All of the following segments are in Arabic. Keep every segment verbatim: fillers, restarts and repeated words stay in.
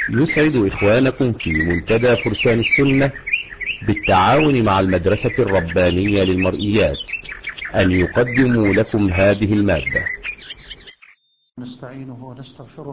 يسعد إخوانكم في منتدى فرسان السنة بالتعاون مع المدرسة الربانية للمرئيات أن يقدموا لكم هذه المادة. نستعينه ونستغفره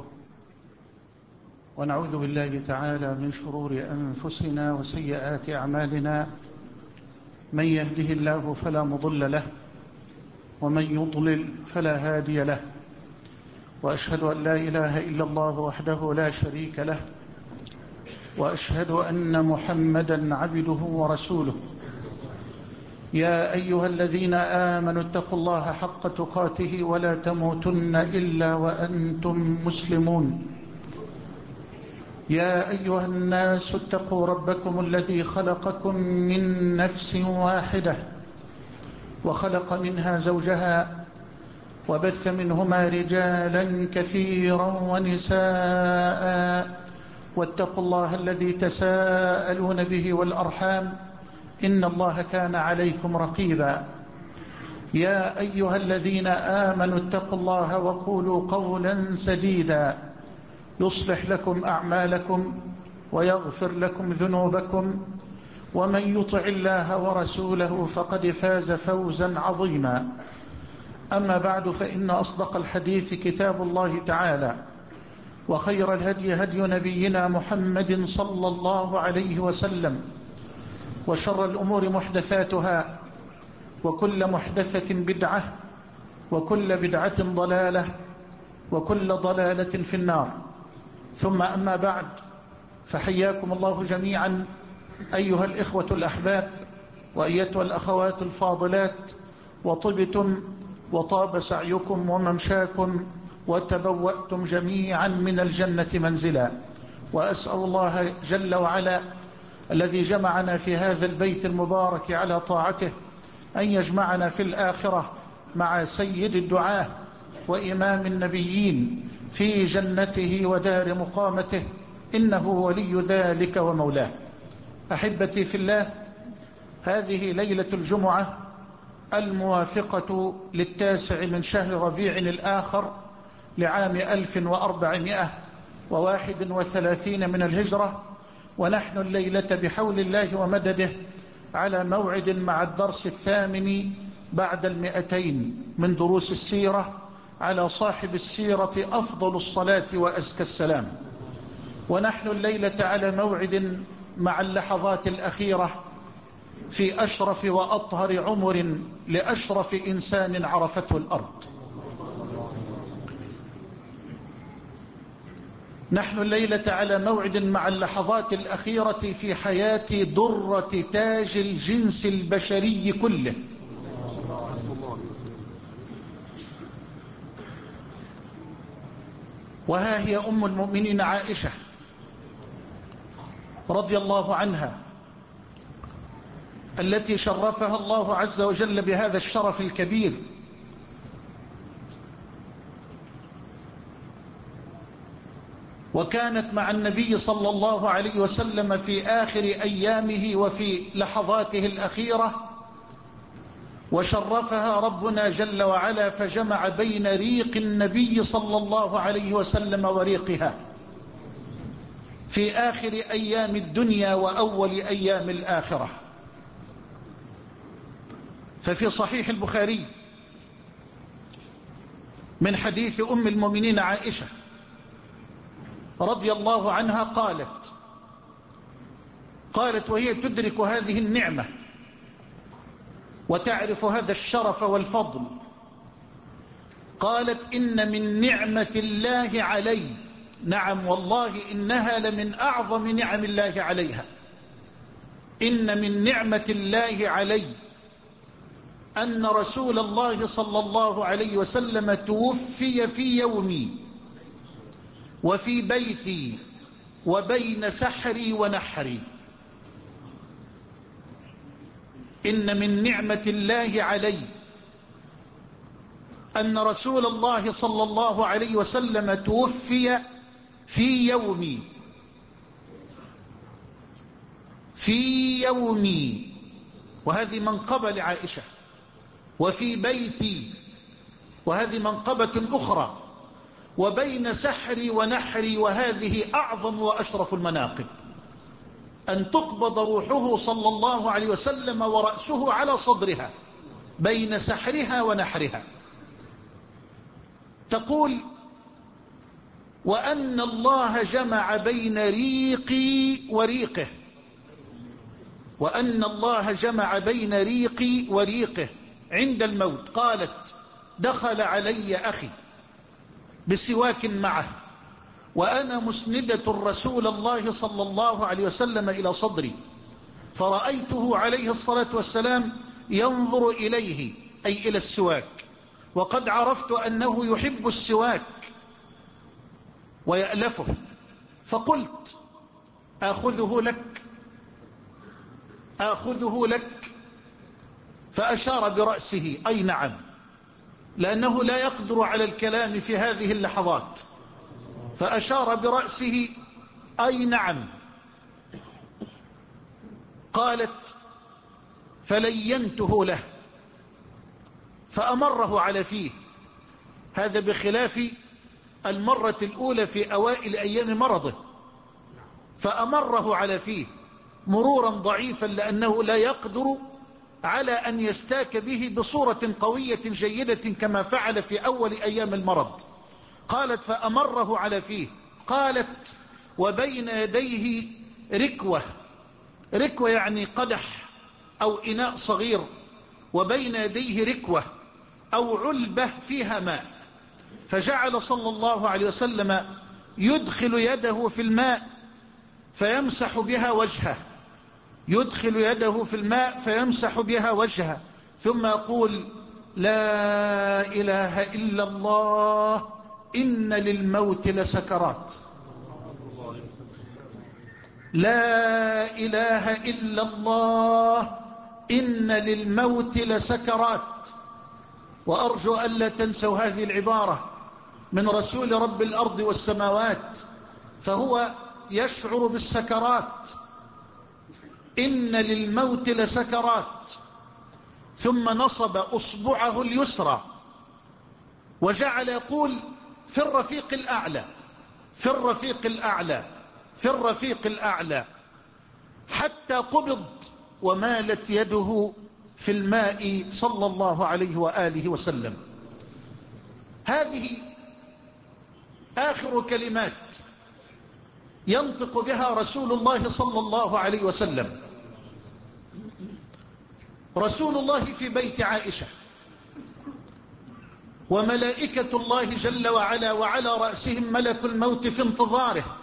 ونعوذ بالله تعالى من شرور أنفسنا وسيئات أعمالنا، من يهده الله فلا مضل له ومن يضلل فلا هادي له، وأشهد أن لا إله إلا الله وحده لا شريك له، وأشهد أن محمدًا عبده ورسوله. يا أيها الذين آمنوا اتقوا الله حق تقاته ولا تموتن إلا وأنتم مسلمون. يا أيها الناس اتقوا ربكم الذي خلقكم من نفس واحدة وخلق منها زوجها وبث منهما رجالا كثيرا ونساء، واتقوا الله الذي تساءلون به والأرحام إن الله كان عليكم رقيبا. يا أيها الذين آمنوا اتقوا الله وقولوا قولا سديدا يصلح لكم أعمالكم ويغفر لكم ذنوبكم، ومن يطع الله ورسوله فقد فاز فوزا عظيما. أما بعد، فإن أصدق الحديث كتاب الله تعالى، وخير الهدي هدي نبينا محمد صلى الله عليه وسلم، وشر الأمور محدثاتها، وكل محدثة بدعة، وكل بدعة ضلالة، وكل ضلالة في النار. ثم أما بعد، فحياكم الله جميعا أيها الإخوة الأحباب وأيتها الأخوات الفاضلات، وطبتم وطاب سعيكم وممشاكم وتبوأتم جميعا من الجنة منزلا. وأسأل الله جل وعلا الذي جمعنا في هذا البيت المبارك على طاعته أن يجمعنا في الآخرة مع سيد الدعاة وإمام النبيين في جنته ودار مقامته، إنه ولي ذلك ومولاه. أحبتي في الله، هذه ليلة الجمعة الموافقة للتاسع من شهر ربيع الآخر لعام ألف وأربعمائة وواحد وثلاثين من الهجرة، ونحن الليلة بحول الله ومدده على موعد مع الدرس الثامن بعد المئتين من دروس السيرة على صاحب السيرة أفضل الصلاة وأزكى السلام. ونحن الليلة على موعد مع اللحظات الأخيرة في أشرف وأطهر عمر لأشرف إنسان عرفته الأرض. نحن الليلة على موعد مع اللحظات الأخيرة في حياة درة تاج الجنس البشري كله، وها هي أم المؤمنين عائشة رضي الله عنها، التي شرفها الله عز وجل بهذا الشرف الكبير، وكانت مع النبي صلى الله عليه وسلم في آخر أيامه وفي لحظاته الأخيرة، وشرفها ربنا جل وعلا فجمع بين ريق النبي صلى الله عليه وسلم وريقها في آخر أيام الدنيا وأول أيام الآخرة. ففي صحيح البخاري من حديث أم المؤمنين عائشة رضي الله عنها قالت قالت وهي تدرك هذه النعمة وتعرف هذا الشرف والفضل، قالت: إن من نعمة الله علي، نعم والله إنها لمن أعظم نعم الله عليها، إن من نعمة الله علي أن رسول الله صلى الله عليه وسلم توفي في يومي وفي بيتي وبين سحري ونحري. إن من نعمة الله علي أن رسول الله صلى الله عليه وسلم توفي في يومي في يومي وهذه منقبة لعائشة، وفي بيتي وهذه منقبة أخرى، وبين سحري ونحري، وهذه أعظم وأشرف المناقب، أن تقبض روحه صلى الله عليه وسلم ورأسه على صدرها بين سحرها ونحرها. تقول: وأن الله جمع بين ريقي وريقه، وأن الله جمع بين ريقي وريقه عند الموت. قالت: دخل علي أخي بسواك معه وأنا مسندة رسول الله صلى الله عليه وسلم إلى صدري، فرأيته عليه الصلاة والسلام ينظر إليه، أي إلى السواك، وقد عرفت أنه يحب السواك ويألفه، فقلت: آخذه لك آخذه لك فأشار برأسه أي نعم، لأنه لا يقدر على الكلام في هذه اللحظات، فأشار برأسه أي نعم. قالت: فلينته له فأمره على فيه، هذا بخلاف المرة الأولى في أوائل أيام مرضه، فأمره على فيه مرورا ضعيفا لأنه لا يقدر على أن يستاك به بصورة قوية جيدة كما فعل في أول أيام المرض. قالت: فأمره على فيه. قالت: وبين يديه ركوة، ركوة يعني قدح أو إناء صغير، وبين يديه ركوة أو علبة فيها ماء، فجعل صلى الله عليه وسلم يدخل يده في الماء فيمسح بها وجهه، يدخل يده في الماء فيمسح بها وجهه، ثم يقول: لا إله إلا الله إن للموت لسكرات، لا إله إلا الله إن للموت لسكرات. وأرجو ألا تنسوا هذه العبارة من رسول رب الأرض والسماوات، فهو يشعر بالسكرات، إن للموت لسكرات. ثم نصب أصبعه اليسرى وجعل يقول: في الرفيق الأعلى، في الرفيق الأعلى، في الرفيق الأعلى، حتى قبض ومالت يده في الماء صلى الله عليه وآله وسلم. هذه آخر كلمات ينطق بها رسول الله صلى الله عليه وسلم. رسول الله في بيت عائشة، وملائكة الله جل وعلا وعلى رأسهم ملك الموت في انتظاره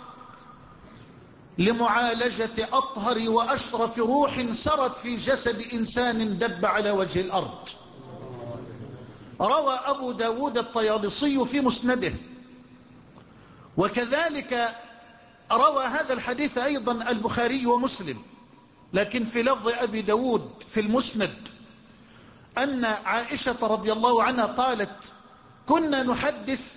لمعالجة أطهر وأشرف روح سرت في جسد إنسان دب على وجه الأرض. روى أبو داود الطيالسي في مسنده، وكذلك روى هذا الحديث أيضا البخاري ومسلم، لكن في لفظ أبي داود في المسند أن عائشة رضي الله عنها قالت: كنا نحدث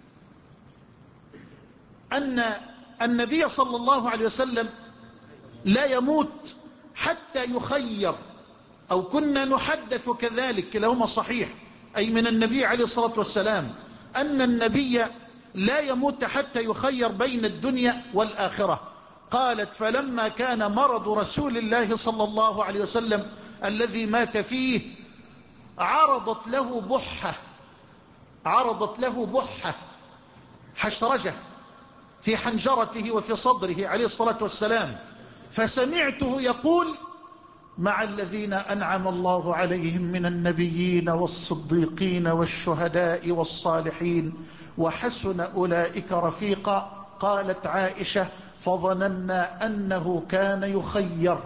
أن النبي صلى الله عليه وسلم لا يموت حتى يخير، أو كنا نحدث كذلك، كلاهما صحيح، أي من النبي عليه الصلاة والسلام، أن النبي لا يموت حتى يخير بين الدنيا والآخرة. قالت: فلما كان مرض رسول الله صلى الله عليه وسلم الذي مات فيه عرضت له بحة، عرضت له بحة حشرجة في حنجرته وفي صدره عليه الصلاة والسلام، فسمعته يقول: مع الذين أنعم الله عليهم من النبيين والصديقين والشهداء والصالحين وحسن أولئك رفيقا. قالت عائشة: فظننا أنه كان يخير.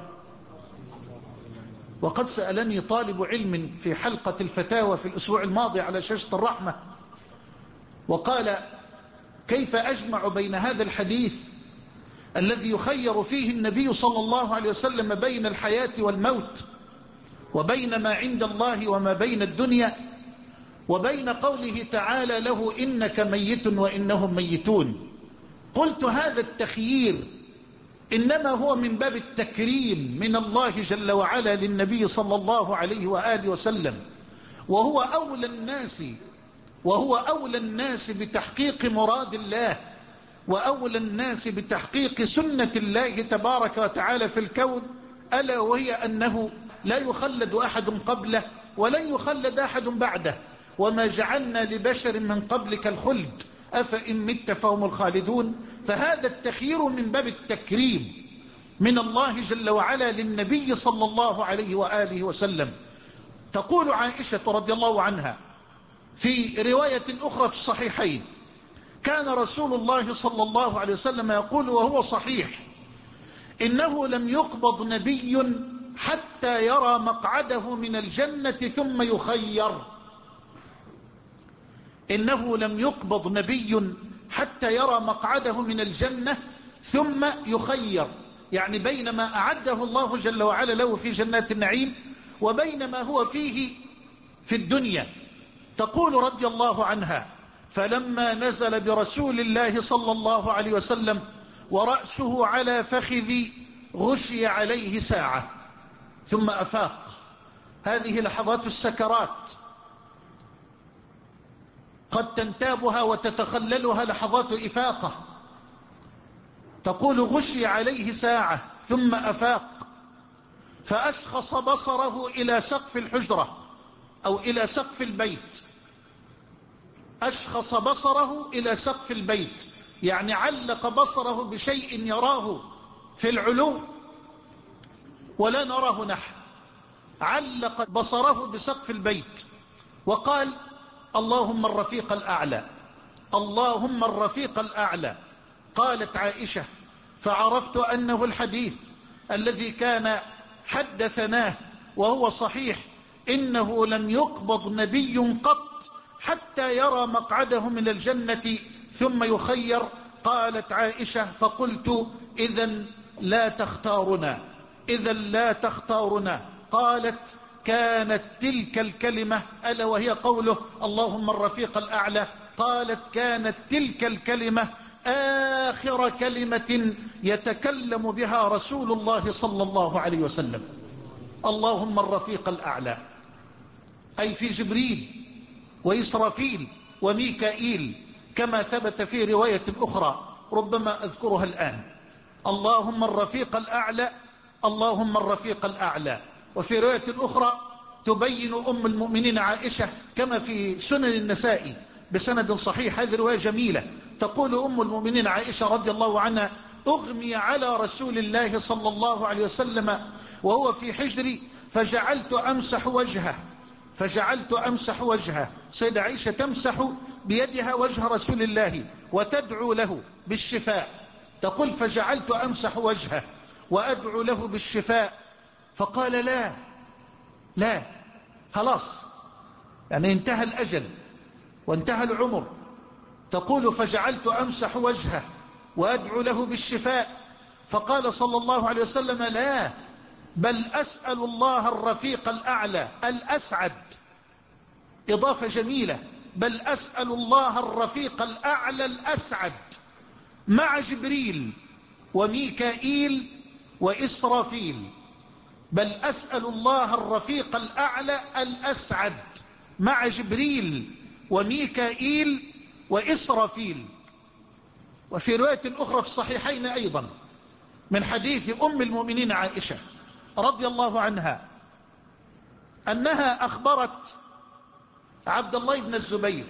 وقد سألني طالب علم في حلقة الفتاوى في الأسبوع الماضي على شاشة الرحمة، وقال: كيف أجمع بين هذا الحديث الذي يخير فيه النبي صلى الله عليه وسلم بين الحياة والموت، وبين ما عند الله وما بين الدنيا، وبين قوله تعالى له: إنك ميت وإنهم ميتون؟ قلت: هذا التخيير إنما هو من باب التكريم من الله جل وعلا للنبي صلى الله عليه وآله وسلم، وهو أولى الناس وهو أولى الناس بتحقيق مراد الله، وأولى الناس بتحقيق سنة الله تبارك وتعالى في الكون، ألا وهي أنه لا يخلد أحد قبله ولن يخلد أحد بعده، وما جعلنا لبشر من قبلك الخلد أفإن مت فهم الخالدون. فهذا التخيير من باب التكريم من الله جل وعلا للنبي صلى الله عليه وآله وسلم. تقول عائشة رضي الله عنها في رواية أخرى في الصحيحين: كان رسول الله صلى الله عليه وسلم يقول وهو صحيح: إنه لم يقبض نبي حتى يرى مقعده من الجنة ثم يخير. إنه لم يقبض نبي حتى يرى مقعده من الجنة ثم يخير، يعني بينما أعده الله جل وعلا له في جنات النعيم وبينما هو فيه في الدنيا. تقول رضي الله عنها: فلما نزل برسول الله صلى الله عليه وسلم ورأسه على فخذي غشي عليه ساعة ثم أفاق. هذه لحظات السكرات قد تنتابها وتتخللها لحظات إفاقة. تقول: غشي عليه ساعة ثم أفاق، فأشخص بصره إلى سقف الحجرة أو إلى سقف البيت. أشخص بصره إلى سقف البيت، يعني علق بصره بشيء يراه في العلو ولا نراه نحن. علق بصره بسقف البيت وقال: اللهم الرفيق الأعلى، اللهم الرفيق الأعلى. قالت عائشة: فعرفت أنه الحديث الذي كان حدثناه وهو صحيح: إنه لم يقبض نبي قط حتى يرى مقعده من الجنة ثم يخير. قالت عائشة: فقلت: إذن لا تختارنا، إذن لا تختارنا. قالت: كانت تلك الكلمة، ألا وهي قوله اللهم الرفيق الأعلى، قالت: كانت تلك الكلمة آخر كلمة يتكلم بها رسول الله صلى الله عليه وسلم. اللهم الرفيق الأعلى، أي في جبريل وإسرافيل وميكائيل، كما ثبت في رواية أخرى ربما أذكرها الآن. اللهم الرفيق الأعلى، اللهم الرفيق الأعلى. وفي رواية أخرى تبين أم المؤمنين عائشة كما في سنن النسائي بسند صحيح، هذه رواية جميلة. تقول أم المؤمنين عائشة رضي الله عنها: أغمي على رسول الله صلى الله عليه وسلم وهو في حجري فجعلت أمسح وجهه، فجعلت أمسح وجهه. سيدة عائشة تمسح بيدها وجه رسول الله وتدعو له بالشفاء. تقول: فجعلت أمسح وجهه وأدعو له بالشفاء، فقال: لا لا خلاص، يعني انتهى الأجل وانتهى العمر. تقول: فجعلت أمسح وجهه وأدعو له بالشفاء، فقال صلى الله عليه وسلم: لا، بل أسأل الله الرفيق الأعلى الأسعد. إضافة جميلة: بل أسأل الله الرفيق الأعلى الأسعد مع جبريل وميكائيل وإسرافيل. بل أسأل الله الرفيق الأعلى الأسعد مع جبريل وميكائيل وإسرافيل. وفي رواية أخرى في الصحيحين أيضا من حديث أم المؤمنين عائشة رضي الله عنها أنها أخبرت عبد الله بن الزبير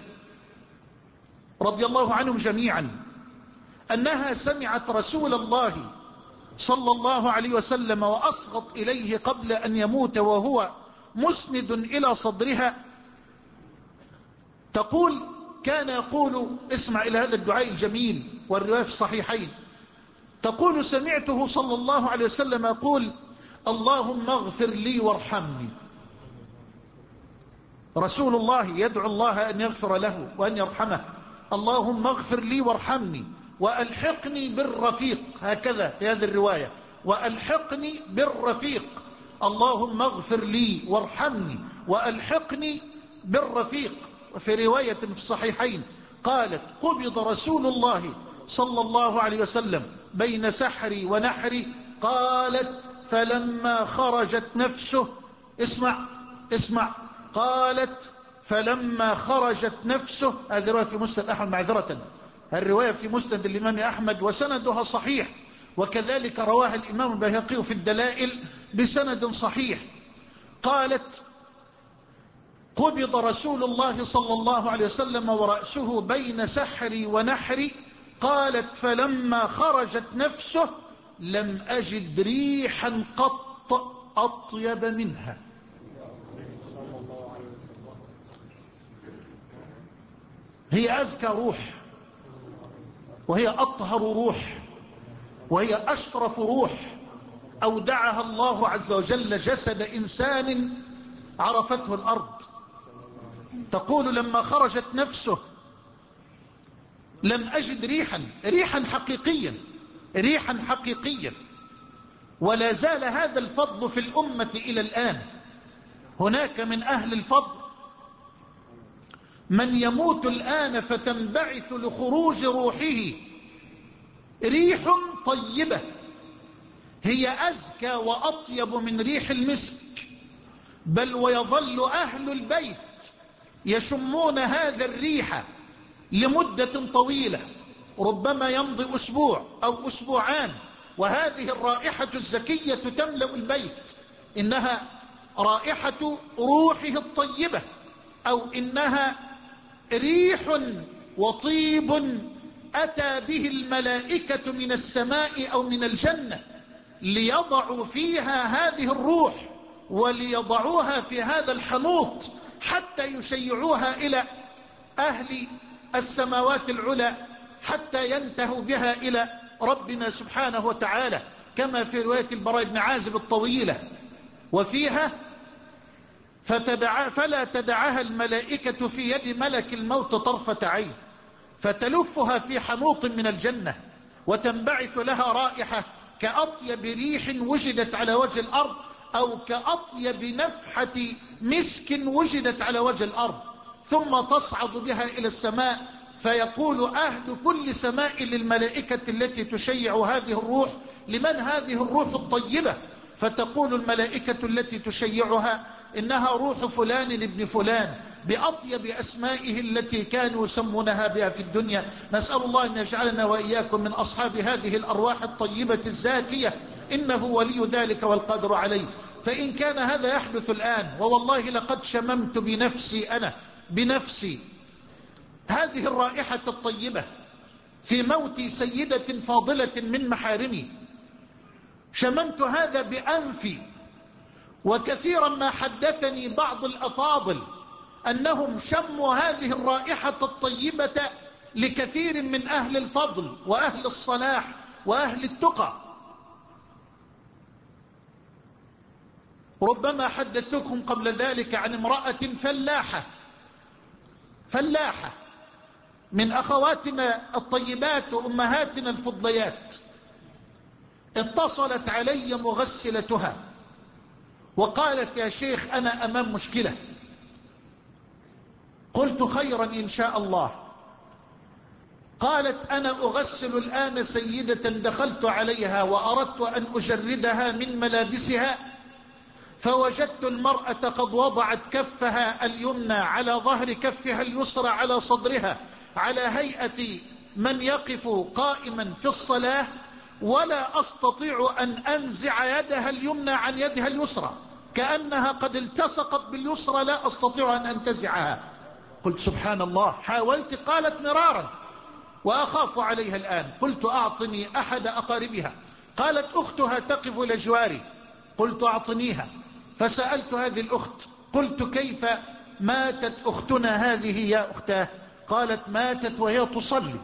رضي الله عنهم جميعا أنها سمعت رسول الله صلى الله عليه وسلم وأصغت إليه قبل أن يموت وهو مسند إلى صدرها. تقول: كان يقول، اسمع إلى هذا الدعاء الجميل والرواية في الصحيحين، تقول: سمعته صلى الله عليه وسلم يقول: اللهم اغفر لي وارحمني. رسول الله يدعو الله أن يغفر له وأن يرحمه. اللهم اغفر لي وارحمني وألحقني بالرفيق، هكذا في هذه الرواية: وألحقني بالرفيق. اللهم اغفر لي وارحمني وألحقني بالرفيق. وفي رواية في الصحيحين قالت: قبض رسول الله صلى الله عليه وسلم بين سحري ونحري. قالت: فلما خرجت نفسه، اسمع اسمع، قالت: فلما خرجت نفسه. هذه رواية في مسند أحمد معذرة، الرواية في مسند الإمام أحمد وسندها صحيح، وكذلك رواها الإمام البيهقي في الدلائل بسند صحيح. قالت: قبض رسول الله صلى الله عليه وسلم ورأسه بين سحري ونحري. قالت: فلما خرجت نفسه لم أجد ريحا قط أطيب منها. هي أزكى روح، وهي أطهر روح، وهي أشرف روح أودعها الله عز وجل جسد إنسان عرفته الأرض. تقول: لما خرجت نفسه لم أجد ريحا ريحا حقيقيا ريحا حقيقيا ولا زال هذا الفضل في الأمة إلى الآن. هناك من أهل الفضل من يموت الآن فتنبعث لخروج روحه ريح طيبة هي أزكى وأطيب من ريح المسك، بل ويظل أهل البيت يشمون هذا الريح لمدة طويلة، ربما يمضي أسبوع أو أسبوعان وهذه الرائحة الزكية تملأ البيت. إنها رائحة روحه الطيبة، أو إنها ريح وطيب أتى به الملائكة من السماء أو من الجنة ليضعوا فيها هذه الروح وليضعوها في هذا الحنوط حتى يشيعوها إلى أهل السماوات العلى، حتى ينتهوا بها إلى ربنا سبحانه وتعالى، كما في رواية البراء بن عازب الطويلة. وفيها: فتدع فلا تدعها الملائكة في يد ملك الموت طرفة عين، فتلفها في حنوط من الجنة وتنبعث لها رائحة كأطيب ريح وجدت على وجه الأرض، أو كأطيب نفحة مسك وجدت على وجه الأرض، ثم تصعد بها إلى السماء، فيقول أهل كل سماء للملائكة التي تشيع هذه الروح: لمن هذه الروح الطيبة؟ فتقول الملائكة التي تشيعها: إنها روح فلان ابن فلان، بأطيب أسمائه التي كانوا يسمونها بها في الدنيا. نسأل الله أن يجعلنا وإياكم من أصحاب هذه الأرواح الطيبة الزاكية، إنه ولي ذلك والقادر عليه. فإن كان هذا يحدث الآن، ووالله لقد شممت بنفسي أنا بنفسي هذه الرائحة الطيبة في موت سيدة فاضلة من محارمي، شممت هذا بأنفي. وكثيرا ما حدثني بعض الأفاضل أنهم شموا هذه الرائحة الطيبة لكثير من أهل الفضل وأهل الصلاح وأهل التقى. ربما حدثتكم قبل ذلك عن امرأة فلاحة فلاحة من أخواتنا الطيبات وأمهاتنا الفضليات، اتصلت علي مغسلتها وقالت: يا شيخ أنا أمام مشكلة. قلت: خيرا إن شاء الله. قالت: أنا أغسل الآن سيدة دخلت عليها وأردت أن أجردها من ملابسها، فوجدت المرأة قد وضعت كفها اليمنى على ظهر كفها اليسرى على صدرها على هيئة من يقف قائما في الصلاة، ولا أستطيع أن أنزع يدها اليمنى عن يدها اليسرى، كأنها قد التصقت باليسرى، لا أستطيع أن أنتزعها. قلت: سبحان الله. حاولت، قالت: مرارا وأخاف عليها الآن. قلت: أعطني أحد أقاربها. قالت: أختها تقف لجواري. قلت: أعطنيها. فسألت هذه الأخت، قلت: كيف ماتت أختنا هذه يا أختاه؟ قالت: ماتت وهي تصلي.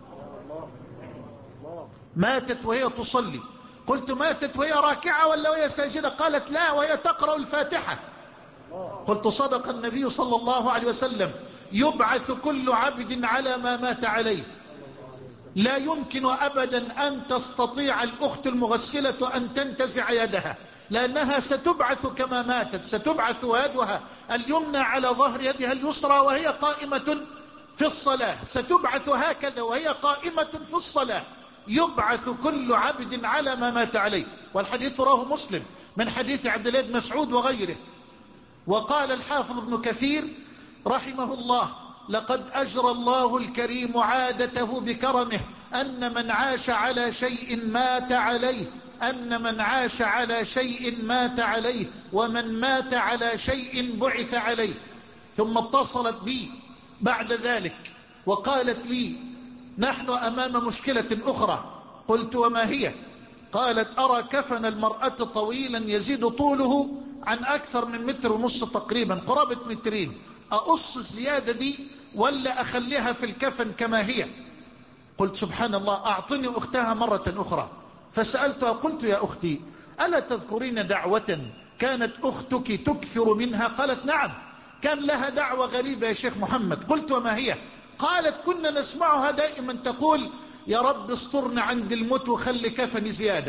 ماتت وهي تصلي. قلت: ماتت وهي راكعة ولا وهي ساجدة؟ قالت: لا، وهي تقرأ الفاتحة. قلت: صدق النبي صلى الله عليه وسلم: يبعث كل عبد على ما مات عليه. لا يمكن أبدا أن تستطيع الأخت المغسلة أن تنتزع يدها، لأنها ستبعث كما ماتت، ستبعث يدها اليمنى على ظهر يدها اليسرى وهي قائمة في الصلاة، ستبعث هكذا وهي قائمة في الصلاة. يبعث كل عبد على ما مات عليه. والحديث رواه مسلم من حديث عبد الله بن مسعود وغيره. وقال الحافظ ابن كثير: رحمه الله: لقد أجرى الله الكريم عادته بكرمه أن من عاش على شيء مات عليه، أن من عاش على شيء مات عليه، ومن مات على شيء بعث عليه. ثم اتصلت بي بعد ذلك وقالت لي: نحن أمام مشكلة أخرى. قلت: وما هي؟ قالت: أرى كفن المرأة طويلا يزيد طوله عن أكثر من متر ونص تقريبا، قرابة مترين، أقص الزيادة دي ولا أخليها في الكفن كما هي؟ قلت: سبحان الله، أعطني أختها مرة أخرى. فسألتها قلت: يا أختي، ألا تذكرين دعوة كانت أختك تكثر منها؟ قالت: نعم، كان لها دعوة غريبة يا شيخ محمد. قلت: وما هي؟ قالت: كنا نسمعها دائما تقول: يا رب استرنا عند الموت وخلي كفني زيادة.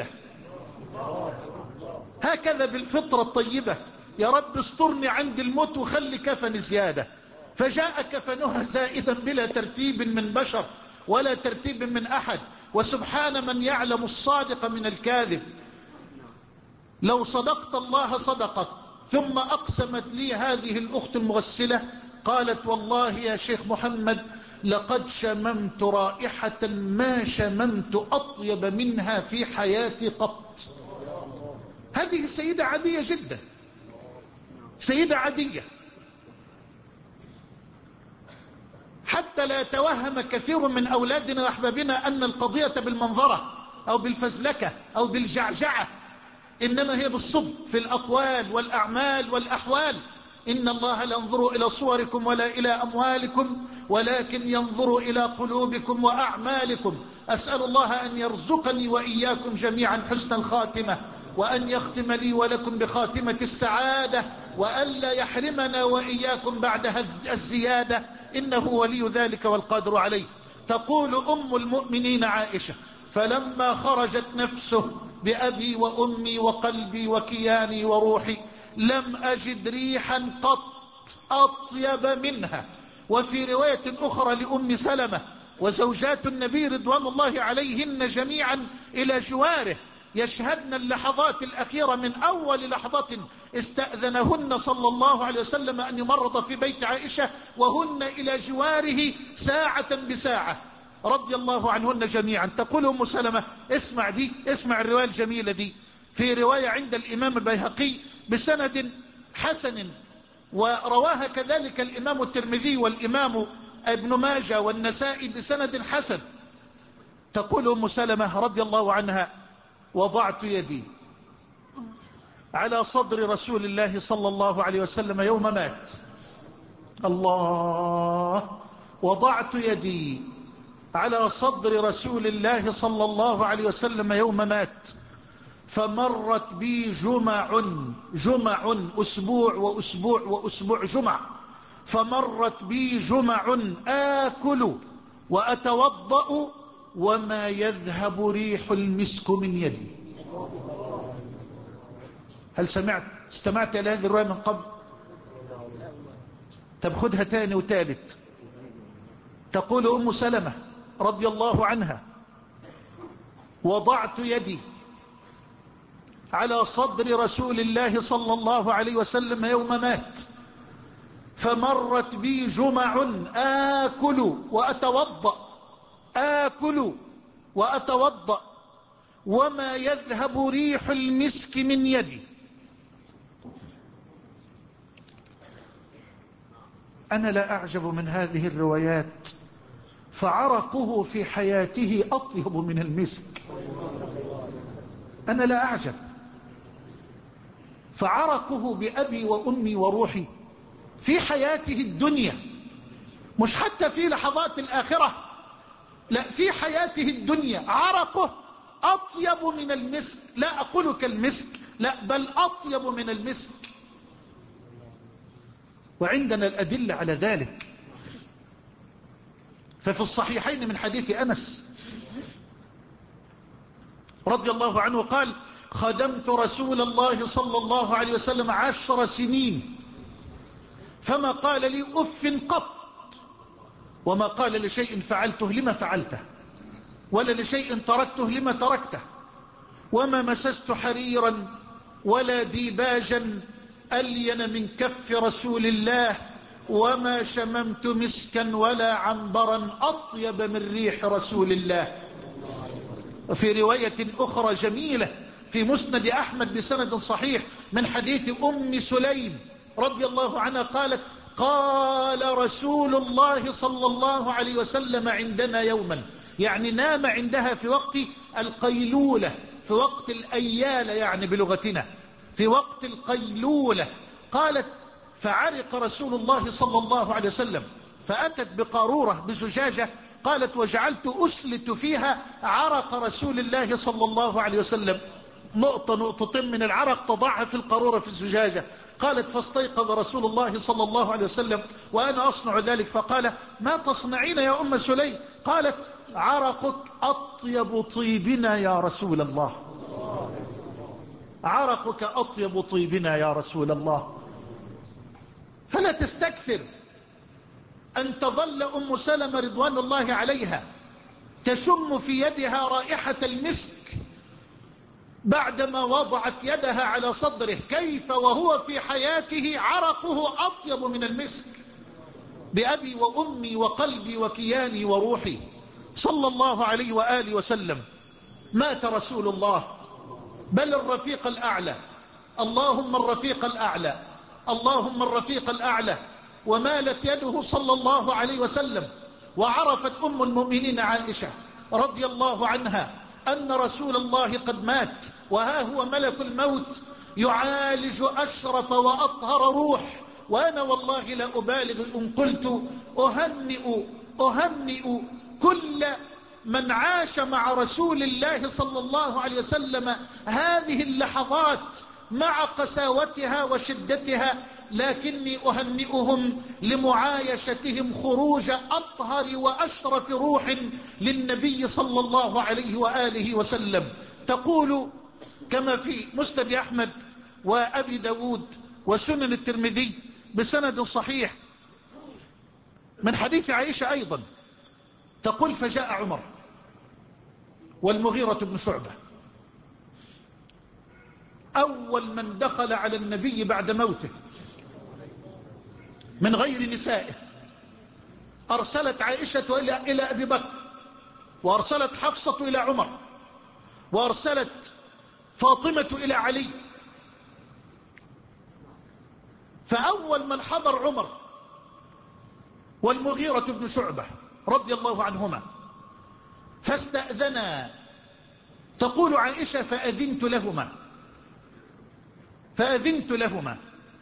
هكذا بالفطرة الطيبة: يا رب استرني عند الموت وخلي كفني زيادة. فجاء كفنها زائدا بلا ترتيب من بشر ولا ترتيب من أحد. وسبحان من يعلم الصادق من الكاذب. لو صدقت الله صدقك. ثم أقسمت لي هذه الأخت المغسلة، قالت: والله يا شيخ محمد، لقد شممت رائحة ما شممت أطيب منها في حياتي قط. هذه سيدة عادية جدا، سيدة عادية، حتى لا يتوهم كثير من أولادنا وأحبابنا أن القضية بالمنظرة أو بالفزلكة أو بالجعجعة، إنما هي بالصدق في الأقوال والأعمال والأحوال. إن الله لا ينظر إلى صوركم ولا إلى أموالكم ولكن ينظر إلى قلوبكم وأعمالكم. أسأل الله أن يرزقني وإياكم جميعا حسن الخاتمة، وأن يختم لي ولكم بخاتمة السعادة، وألا يحرمنا وإياكم بعدها الزيادة، إنه ولي ذلك والقادر عليه. تقول أم المؤمنين عائشة: فلما خرجت نفسه بأبي وأمي وقلبي وكياني وروحي لم أجد ريحا قط أطيب منها. وفي رواية أخرى لأم سلمة وزوجات النبي رضوان الله عليهن جميعا إلى جواره، يشهدن اللحظات الأخيرة من أول لحظة استأذنهن صلى الله عليه وسلم أن يمرض في بيت عائشة، وهن إلى جواره ساعة بساعة رضي الله عنهن جميعا. تقول أم سلمة: اسمع دي، اسمع الرواية الجميلة دي، في رواية عند الإمام البيهقي بسند حسن، ورواها كذلك الإمام الترمذي والإمام ابن ماجه والنسائي بسند حسن. تقول أم سلمة رضي الله عنها: وضعت يدي على صدر رسول الله صلى الله عليه وسلم يوم مات. الله، وضعت يدي على صدر رسول الله صلى الله عليه وسلم يوم مات، فمرت بي جمع جمع أسبوع وأسبوع وأسبوع جمع، فمرت بي جمع آكل وأتوضأ وما يذهب ريح المسك من يدي. هل سمعت استمعت إلى هذه الرواية من قبل؟ طب خدها تاني وتالت. تقول أم سلمة رضي الله عنها: وضعت يدي على صدر رسول الله صلى الله عليه وسلم يوم مات، فمرت بي جمع آكل وأتوضأ آكل وأتوضأ وما يذهب ريح المسك من يدي. أنا لا أعجب من هذه الروايات، فعرقه في حياته أطيب من المسك. أنا لا أعجب، فعرقه بأبي وأمي وروحي في حياته الدنيا، مش حتى في لحظات الآخرة، لا، في حياته الدنيا عرقه أطيب من المسك. لا أقول كالمسك، لا، بل أطيب من المسك. وعندنا الأدلة على ذلك. ففي الصحيحين من حديث أنس رضي الله عنه قال: خدمت رسول الله صلى الله عليه وسلم عشر سنين فما قال لي أف قط، وما قال لشيء فعلته لما فعلته، ولا لشيء تركته لما تركته، وما مسست حريرا ولا ديباجا ألين من كف رسول الله وما شممت مسكا ولا عنبرا أطيب من ريح رسول الله. وفي رواية أخرى جميلة في مسند أحمد بسند صحيح من حديث أم سليم رضي الله عنها قالت: قال رسول الله صلى الله عليه وسلم عندنا يوما، يعني نام عندها في وقت القيلولة، في وقت الأيالة يعني بلغتنا، في وقت القيلولة. قالت: فعرق رسول الله صلى الله عليه وسلم، فأتت بقارورة بزجاجة، قالت: وجعلت أسلت فيها عرق رسول الله صلى الله عليه وسلم، نقطة نقطتين من العرق تضعها في القارورة في الزجاجة. قالت: فاستيقظ رسول الله صلى الله عليه وسلم وأنا أصنع ذلك، فقال: ما تصنعين يا أم سليم؟ قالت: عرقك أطيب طيبنا يا رسول الله، عرقك أطيب طيبنا يا رسول الله. فلا تستكثر أن تظل أم سلمة رضوان الله عليها تشم في يدها رائحة المسك بعدما وضعت يدها على صدره، كيف وهو في حياته عرقه أطيب من المسك. بأبي وأمي وقلبي وكياني وروحي صلى الله عليه وآله وسلم مات رسول الله، بل الرفيق الأعلى، اللهم الرفيق الأعلى، اللهم الرفيق الأعلى. ومالت يده صلى الله عليه وسلم، وعرفت أم المؤمنين عائشة رضي الله عنها أن رسول الله قد مات، وها هو ملك الموت يعالج أشرف وأطهر روح. وأنا والله لا أبالغ إن قلت أهنئ أهنئ كل من عاش مع رسول الله صلى الله عليه وسلم هذه اللحظات مع قساوتها وشدتها، لكني أهنئهم لمعايشتهم خروج أطهر وأشرف روح للنبي صلى الله عليه وآله وسلم. تقول كما في مسند أحمد وأبي داود وسنن الترمذي بسند صحيح من حديث عائشة أيضا، تقول: فجاء عمر والمغيرة بن شعبة، أول من دخل على النبي بعد موته من غير نسائه. أرسلت عائشة إلى إلى أبي بكر، وأرسلت حفصة إلى عمر، وأرسلت فاطمة إلى علي. فأول من حضر عمر والمغيرة بن شعبة رضي الله عنهما، فاستأذنا. تقول عائشة: فأذنت لهما فأذنت لهما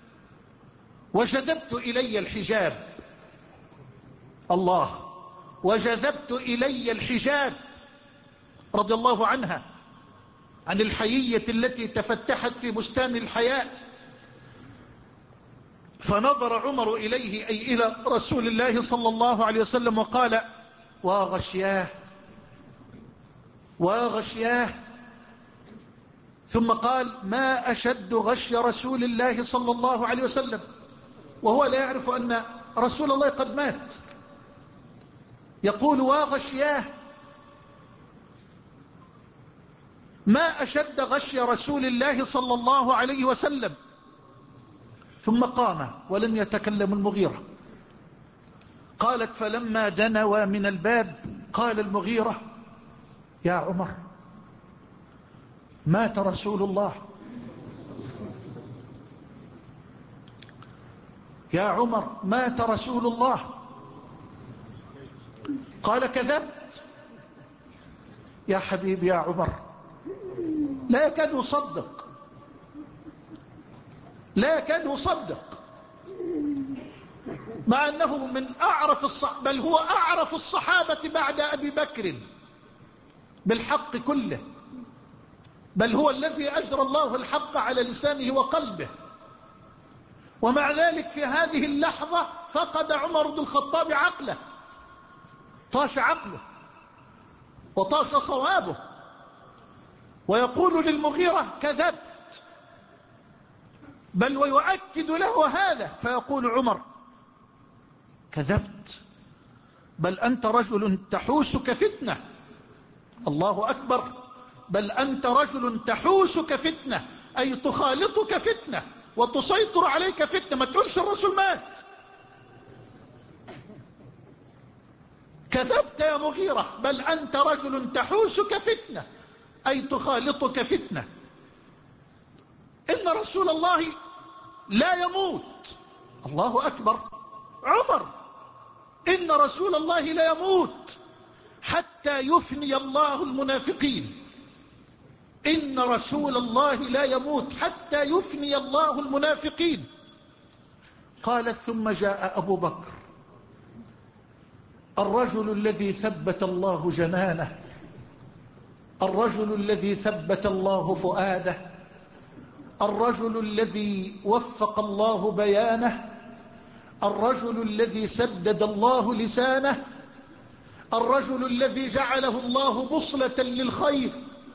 وجذبت إلي الحجاب، الله، وجذبت إلي الحجاب رضي الله عنها عن الحيية التي تفتحت في بستان الحياء. فنظر عمر إليه أي إلى رسول الله صلى الله عليه وسلم وقال: وغشياه وغشياه. ثم قال: ما أشد غشي رسول الله صلى الله عليه وسلم، وهو لا يعرف أن رسول الله قد مات. يقول: وغشياه، ما أشد غشي رسول الله صلى الله عليه وسلم. ثم قام ولم يتكلم المغيرة. قالت: فلما دنوا من الباب قال المغيرة: يا عمر، مات رسول الله. يا عمر، مات رسول الله. قال: كذبت يا حبيبي يا عمر. لا يكاد يصدق، لا يكاد يصدق، مع أنه من أعرف الصحابة، بل هو أعرف الصحابة بعد أبي بكر بالحق كله، بل هو الذي أجرى الله الحق على لسانه وقلبه. ومع ذلك في هذه اللحظة فقد عمر بن الخطاب عقله، طاش عقله وطاش صوابه، ويقول للمغيرة: كذبت، بل ويؤكد له هذا. فيقول عمر: كذبت، بل أنت رجل تحوسك فتنة. الله أكبر، بل أنت رجل تحوسك فتنة، أي تخالطك فتنة وتسيطر عليك فتنة. ما تقولش الرسول مات، كذبت يا مغيرة، بل أنت رجل تحوسك فتنة، أي تخالطك فتنة. إن رسول الله لا يموت. الله أكبر. عمر: إن رسول الله لا يموت حتى يفني الله المنافقين. إن رسول الله لا يموت حتى يفني الله المنافقين. قالت: ثم جاء أبو بكر، الرجل الذي ثبت الله جنانه، الرجل الذي ثبت الله فؤاده، الرجل الذي وفق الله بيانه، الرجل الذي سدد الله لسانه، الرجل الذي جعله الله بصلة للخير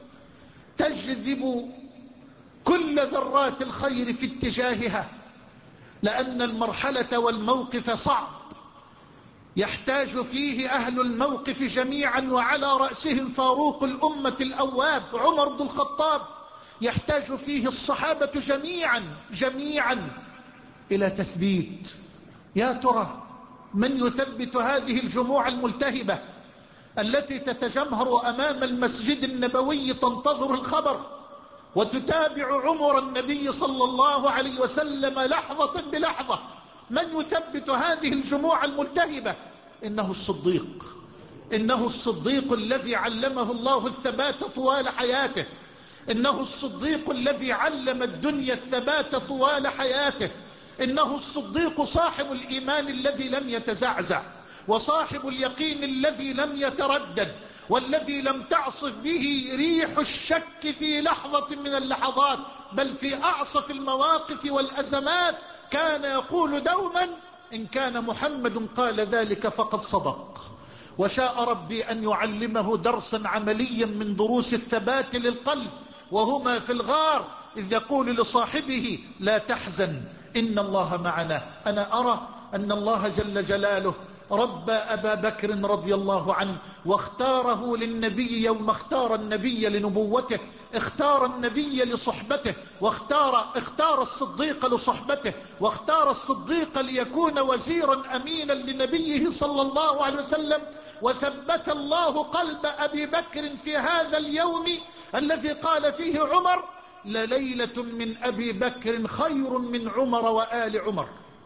تجذب كل ذرات الخير في اتجاهها، لأن المرحلة والموقف صعب، يحتاج فيه أهل الموقف جميعا، وعلى رأسهم فاروق الأمة الأواب عمر بن الخطاب، يحتاج فيه الصحابة جميعا جميعا إلى تثبيت. يا ترى من يثبت هذه الجموع الملتهبة التي تتجمهر أمام المسجد النبوي تنتظر الخبر وتتابع عمر النبي صلى الله عليه وسلم لحظة بلحظة؟ من يثبت هذه الجموع الملتهبة؟ إنه الصديق، إنه الصديق الذي علمه الله الثبات طوال حياته، إنه الصديق الذي علم الدنيا الثبات طوال حياته، إنه الصديق صاحب الإيمان الذي لم يتزعزع، وصاحب اليقين الذي لم يتردد، والذي لم تعصف به ريح الشك في لحظة من اللحظات، بل في أعصف المواقف والأزمات كان يقول دوما: إن كان محمد قال ذلك فقد صدق. وشاء ربي أن يعلمه درسا عمليا من دروس الثبات للقلب وهما في الغار، إذ يقول لصاحبه: لا تحزن إن الله معنا. أنا أرى أن الله جل جلاله ربى أبا بكر رضي الله عنه واختاره للنبي يوم اختار النبي لنبوته، اختار النبي لصحبته، واختار اختار الصديق لصحبته، واختار الصديق ليكون وزيرا أمينا لنبيه صلى الله عليه وسلم. وثبت الله قلب أبي بكر في هذا اليوم الذي قال فيه عمر: لليلة من أبي بكر خير من عمر وآل عمر.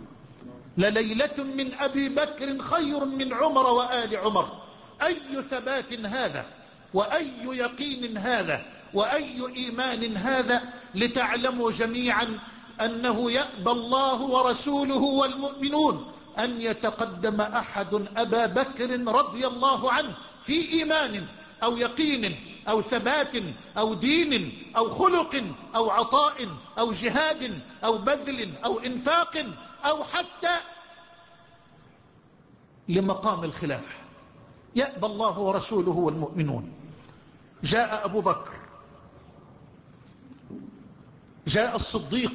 لليلة من أبي بكر خير من عمر وآل عمر. أي ثبات هذا، وأي يقين هذا، وأي إيمان هذا، لتعلموا جميعا أنه يأبى الله ورسوله والمؤمنون أن يتقدم أحد أبا بكر رضي الله عنه في إيمان أو يقين أو ثبات أو دين أو خلق أو عطاء أو جهاد أو بذل أو إنفاق أو حتى لمقام الخلافة. يأبى الله ورسوله والمؤمنون. جاء أبو بكر، جاء الصديق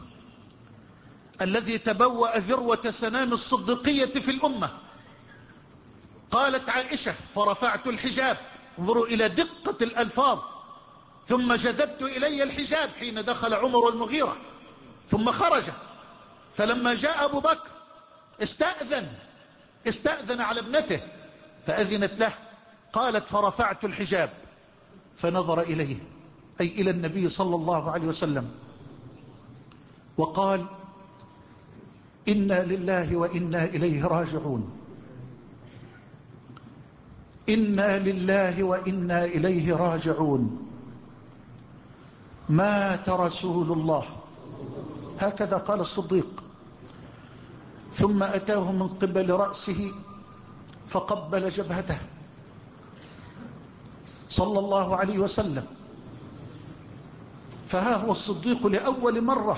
الذي تبوأ ذروة سنام الصديقية في الأمة. قالت عائشة: فرفعت الحجاب، انظروا إلى دقة الألفاظ، ثم جذبت إلي الحجاب حين دخل عمر والمغيرة، ثم خرج. فلما جاء أبو بكر استأذن استأذن على ابنته فأذنت له. قالت: فرفعت الحجاب فنظر إليه، أي إلى النبي صلى الله عليه وسلم، وقال: إنا لله وإنا إليه راجعون. إنا لله وإنا إليه راجعون. مات رسول الله. هكذا قال الصديق. ثم أتاه من قبل رأسه فقبل جبهته صلى الله عليه وسلم. فها هو الصديق لأول مرة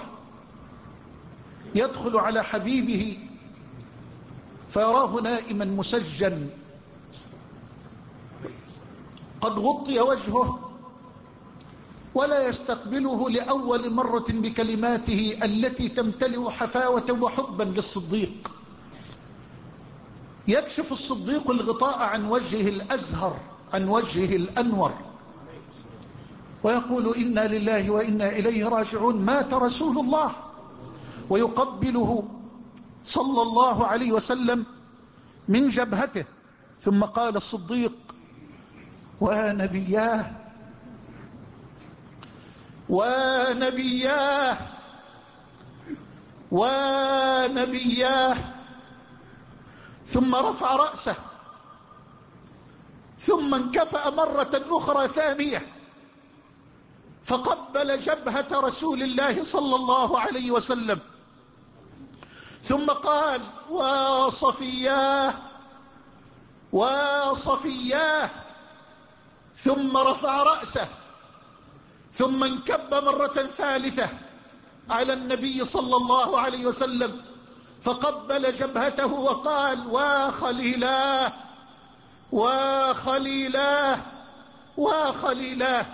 يدخل على حبيبه فيراه نائما مسجن، قد غطي وجهه، ولا يستقبله لأول مرة بكلماته التي تمتلئ حفاوة وحبا للصديق. يكشف الصديق الغطاء عن وجهه الأزهر، عن وجهه الأنور، ويقول: إنا لله وإنا إليه راجعون. مات رسول الله. ويقبله صلى الله عليه وسلم من جبهته ثم قال الصديق: ونبياه ونبياه ونبياه. ثم رفع رأسه، ثم انكفأ مرة أخرى ثانية فقبل جبهة رسول الله صلى الله عليه وسلم، ثم قال: وصفياه وصفياه. ثم رفع رأسه، ثم انكب مرة ثالثة على النبي صلى الله عليه وسلم فقبل جبهته وقال: وخليلاه وخليلاه وخليلاه.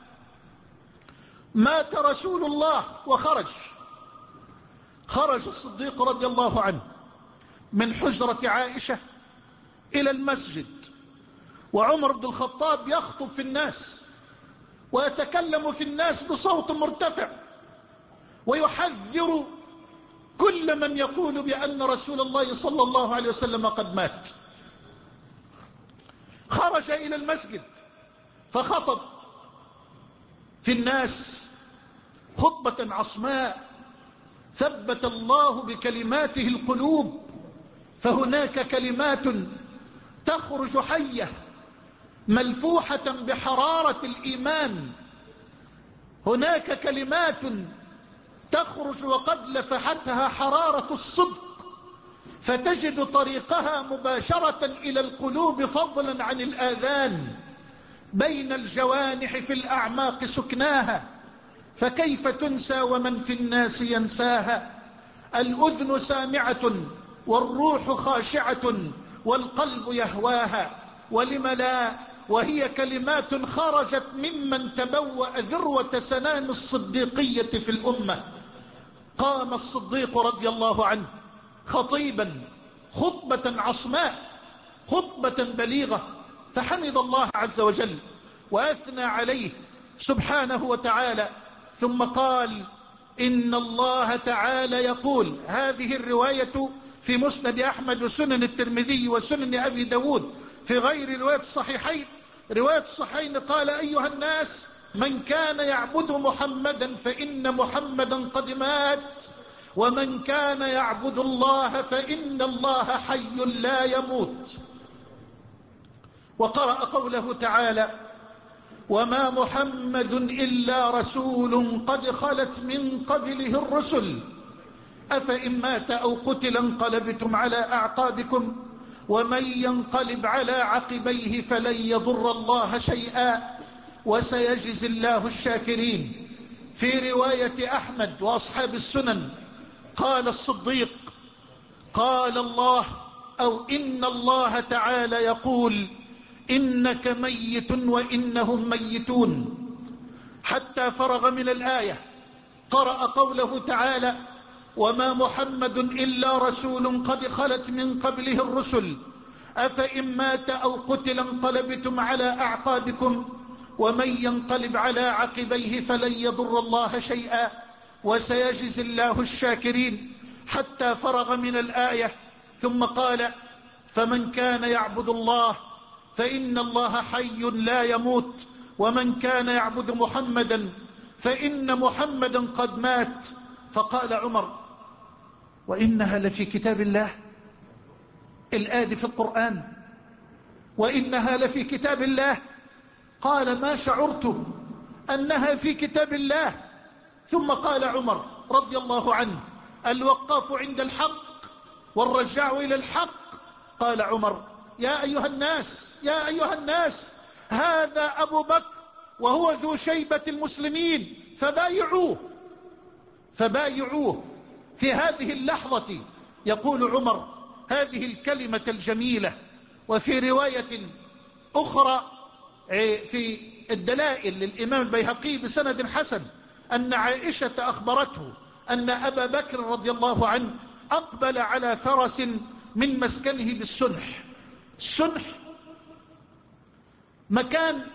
مات رسول الله وخرج خرج الصديق رضي الله عنه من حجرة عائشة إلى المسجد، وعمر بن الخطاب يخطب في الناس ويتكلم في الناس بصوت مرتفع ويحذر كل من يقول بأن رسول الله صلى الله عليه وسلم قد مات. خرج إلى المسجد فخطب في الناس خطبة عصماء ثبت الله بكلماته القلوب، فهناك كلمات تخرج حية ملفوحة بحرارة الإيمان، هناك كلمات تخرج وقد لفحتها حرارة الصدق، فتجد طريقها مباشرة إلى القلوب فضلا عن الآذان، بين الجوانح في الأعماق سكناها، فكيف تنسى ومن في الناس ينساها. الأذن سامعة والروح خاشعة والقلب يهواها، ولم لا، وهي كلمات خرجت ممن تبوأ ذروة سنام الصديقية في الأمة. قام الصديق رضي الله عنه خطيبا خطبة عصماء، خطبة بليغة، فحمد الله عز وجل وأثنى عليه سبحانه وتعالى، ثم قال: إن الله تعالى يقول. هذه الرواية في مسند أحمد وسنن الترمذي وسنن أبي داود في غير رواية الصحيحين. رواية الصحيحين قال: أيها الناس، من كان يعبد محمدا فإن محمدا قد مات، ومن كان يعبد الله فإن الله حي لا يموت. وقرأ قوله تعالى: وما محمد إلا رسول قد خلت من قبله الرسل أفإن مات أو قتل انقلبتم على أعقابكم ومن ينقلب على عقبيه فلن يضر الله شيئا وسيجزي الله الشاكرين. في رواية أحمد وأصحاب السنن قال الصديق: قال الله أو إن الله تعالى يقول: إنك ميت وإنهم ميتون، حتى فرغ من الآية. قرأ قوله تعالى: وما محمد إلا رسول قد خلت من قبله الرسل أفإن مات أو قتل انقلبتم على أعقابكم ومن ينقلب على عقبيه فلن يضر الله شيئا وسيجزي الله الشاكرين، حتى فرغ من الآية. ثم قال: فمن كان يعبد الله فإن الله حي لا يموت، ومن كان يعبد محمدا فإن محمدا قد مات. فقال عمر: وإنها لفي كتاب الله، الآية في القرآن، وإنها لفي كتاب الله. قال: ما شعرت أنها في كتاب الله. ثم قال عمر رضي الله عنه: الوقاف عند الحق والرجاع إلى الحق. قال عمر: يا أيها الناس يا أيها الناس هذا أبو بكر وهو ذو شيبة المسلمين، فبايعوه فبايعوه. في هذه اللحظة يقول عمر هذه الكلمة الجميلة. وفي رواية أخرى في الدلائل للإمام البيهقي بسند حسن أن عائشة أخبرته أن أبا بكر رضي الله عنه أقبل على فرس من مسكنه بالسنح. السنح مكان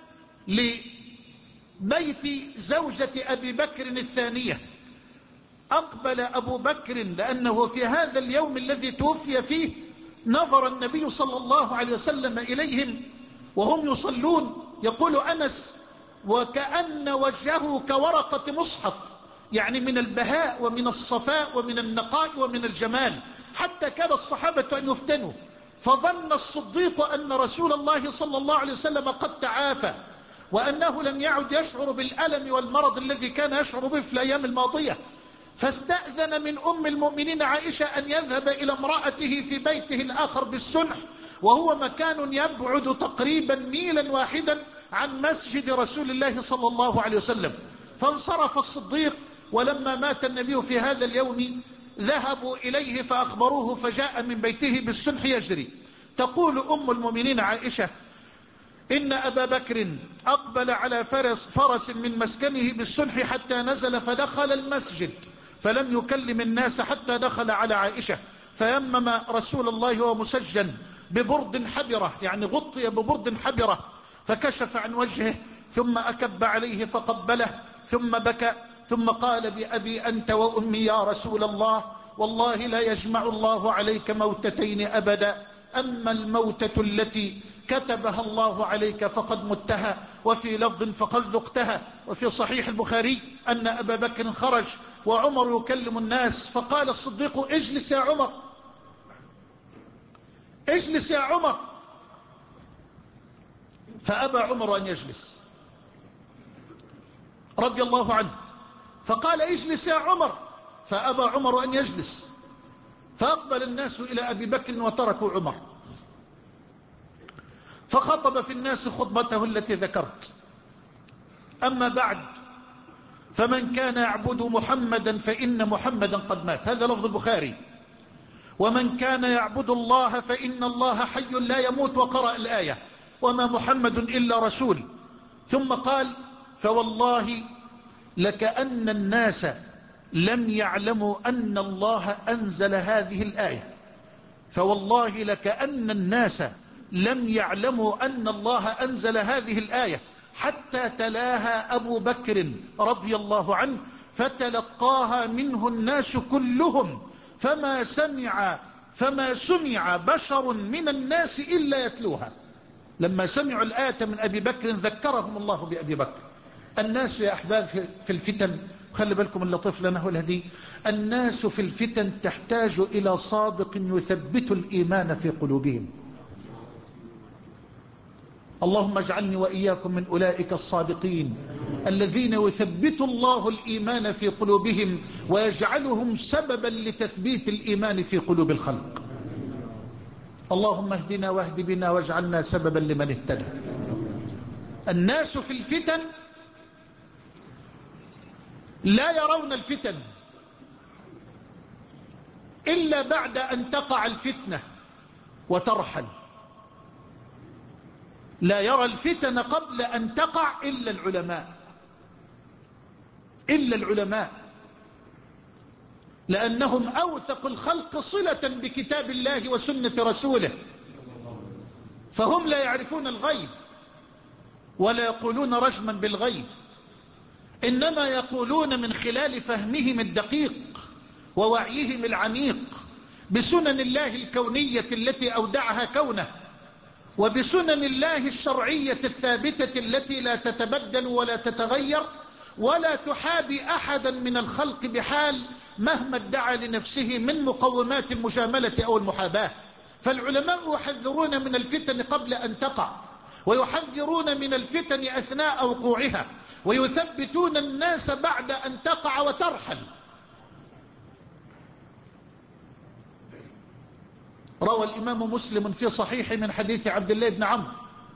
لبيت زوجة أبي بكر الثانية. أقبل أبو بكر لأنه في هذا اليوم الذي توفي فيه نظر النبي صلى الله عليه وسلم إليهم وهم يصلون، يقول أنس: وكأن وجهه كورقة مصحف، يعني من البهاء ومن الصفاء ومن النقاء ومن الجمال، حتى كان الصحابة أن يفتنوا، فظن الصديق أن رسول الله صلى الله عليه وسلم قد تعافى، وأنه لم يعد يشعر بالألم والمرض الذي كان يشعر به في الأيام الماضية، فاستأذن من أم المؤمنين عائشة أن يذهب إلى امرأته في بيته الآخر بالسنح، وهو مكان يبعد تقريبا ميلا واحدا عن مسجد رسول الله صلى الله عليه وسلم. فانصرف الصديق، ولما مات النبي في هذا اليوم ذهبوا إليه فأخبروه، فجاء من بيته بالسنح يجري. تقول أم المؤمنين عائشة: إن أبا بكر أقبل على فرس, فرس من مسكنه بالسنح حتى نزل فدخل المسجد، فلم يكلم الناس حتى دخل على عائشة، فيمم رسول الله وهو مسجن ببرد حبرة، يعني غطي ببرد حبرة، فكشف عن وجهه ثم أكب عليه فقبله ثم بكى، ثم قال: بأبي أنت وأمي يا رسول الله، والله لا يجمع الله عليك موتتين أبدا، أما الموتة التي كتبها الله عليك فقد متها، وفي لفظ فقد ذقتها. وفي صحيح البخاري أن أبا بكر خرج وعمر يكلم الناس، فقال الصديق: اجلس يا عمر، اجلس يا عمر، فأبى عمر أن يجلس رضي الله عنه، فقال: اجلس يا عمر، فأبى عمر أن يجلس، فأقبل الناس إلى أبي بكر وتركوا عمر، فخطب في الناس خطبته التي ذكرت: أما بعد، فمن كان يعبد محمدا فإن محمدا قد مات، هذا لفظ البخاري، ومن كان يعبد الله فإن الله حي لا يموت، وقرأ الآية: وما محمد إلا رسول. ثم قال: فوالله لكأن الناس لم يعلموا أن الله أنزل هذه الآية، فوالله لكأن الناس لم يعلموا أن الله أنزل هذه الآية حتى تلاها أبو بكر رضي الله عنه، فتلقاها منه الناس كلهم، فما سمع فما سمع بشر من الناس إلا يتلوها. لما سمعوا الآية من أبي بكر ذكرهم الله بأبي بكر. الناس يا أحباب في الفتن، خلي بالكم اللطيف لنا هو الهدي، الناس في الفتن تحتاج إلى صادق يثبت الإيمان في قلوبهم. اللهم اجعلني وإياكم من أولئك الصادقين الذين يثبت الله الإيمان في قلوبهم ويجعلهم سببا لتثبيت الإيمان في قلوب الخلق. اللهم اهدنا واهد بنا واجعلنا سببا لمن اهتدى. الناس في الفتن لا يرون الفتن إلا بعد أن تقع الفتنة وترحل، لا يرى الفتن قبل أن تقع إلا العلماء، إلا العلماء، لأنهم أوثق الخلق صلة بكتاب الله وسنة رسوله، فهم لا يعرفون الغيب ولا يقولون رجما بالغيب، إنما يقولون من خلال فهمهم الدقيق ووعيهم العميق بسنن الله الكونية التي أودعها كونه، وبسنن الله الشرعية الثابتة التي لا تتبدل ولا تتغير ولا تحابي أحدا من الخلق بحال مهما ادعى لنفسه من مقومات المجاملة أو المحاباة. فالعلماء يحذرون من الفتن قبل أن تقع، ويحذرون من الفتن أثناء وقوعها، ويثبتون الناس بعد أن تقع وترحل. روى الإمام مسلم في صحيح من حديث عبد الله بن عمرو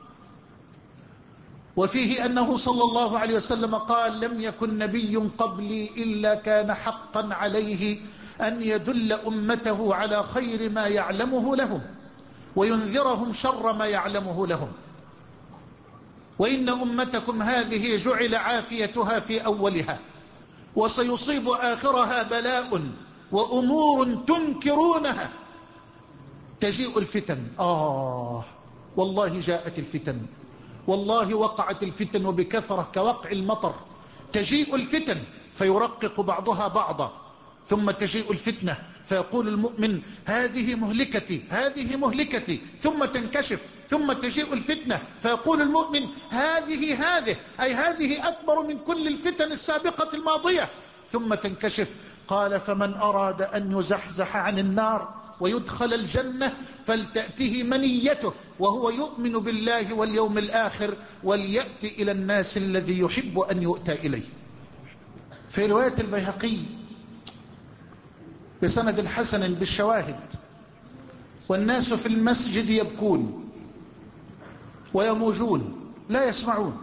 وفيه أنه صلى الله عليه وسلم قال: لم يكن نبي قبلي إلا كان حقا عليه أن يدل أمته على خير ما يعلمه لهم وينذرهم شر ما يعلمه لهم، وإن أمتكم هذه جعل عافيتها في أولها وسيصيب آخرها بلاء وأمور تنكرونها تجيء الفتن. آه والله جاءت الفتن، والله وقعت الفتن وبكثرة كوقع المطر، تجيء الفتن فيرقق بعضها بعضا ثم تجيء الفتنة فيقول المؤمن هذه مهلكتي هذه مهلكتي، ثم تنكشف، ثم تجيء الفتنة فيقول المؤمن هذه هذه أي هذه أكبر من كل الفتن السابقة الماضية، ثم تنكشف. قال فمن أراد أن يزحزح عن النار ويدخل الجنة فلتأته منيته وهو يؤمن بالله واليوم الآخر وليأتي إلى الناس الذي يحب أن يؤتى إليه. في رواية البيهقي بسند حسن بالشواهد: والناس في المسجد يبكون ويموجون لا يسمعون،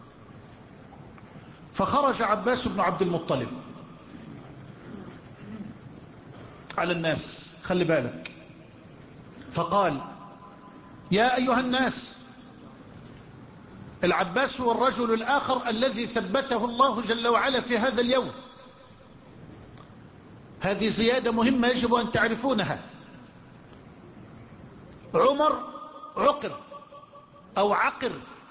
فخرج عباس بن عبد المطلب على الناس، خلي بالك، فقال يا أيها الناس. العباس هو الرجل الآخر الذي ثبته الله جل وعلا في هذا اليوم. هذه زيادة مهمة يجب أن تعرفونها. عمر عقر أو عقر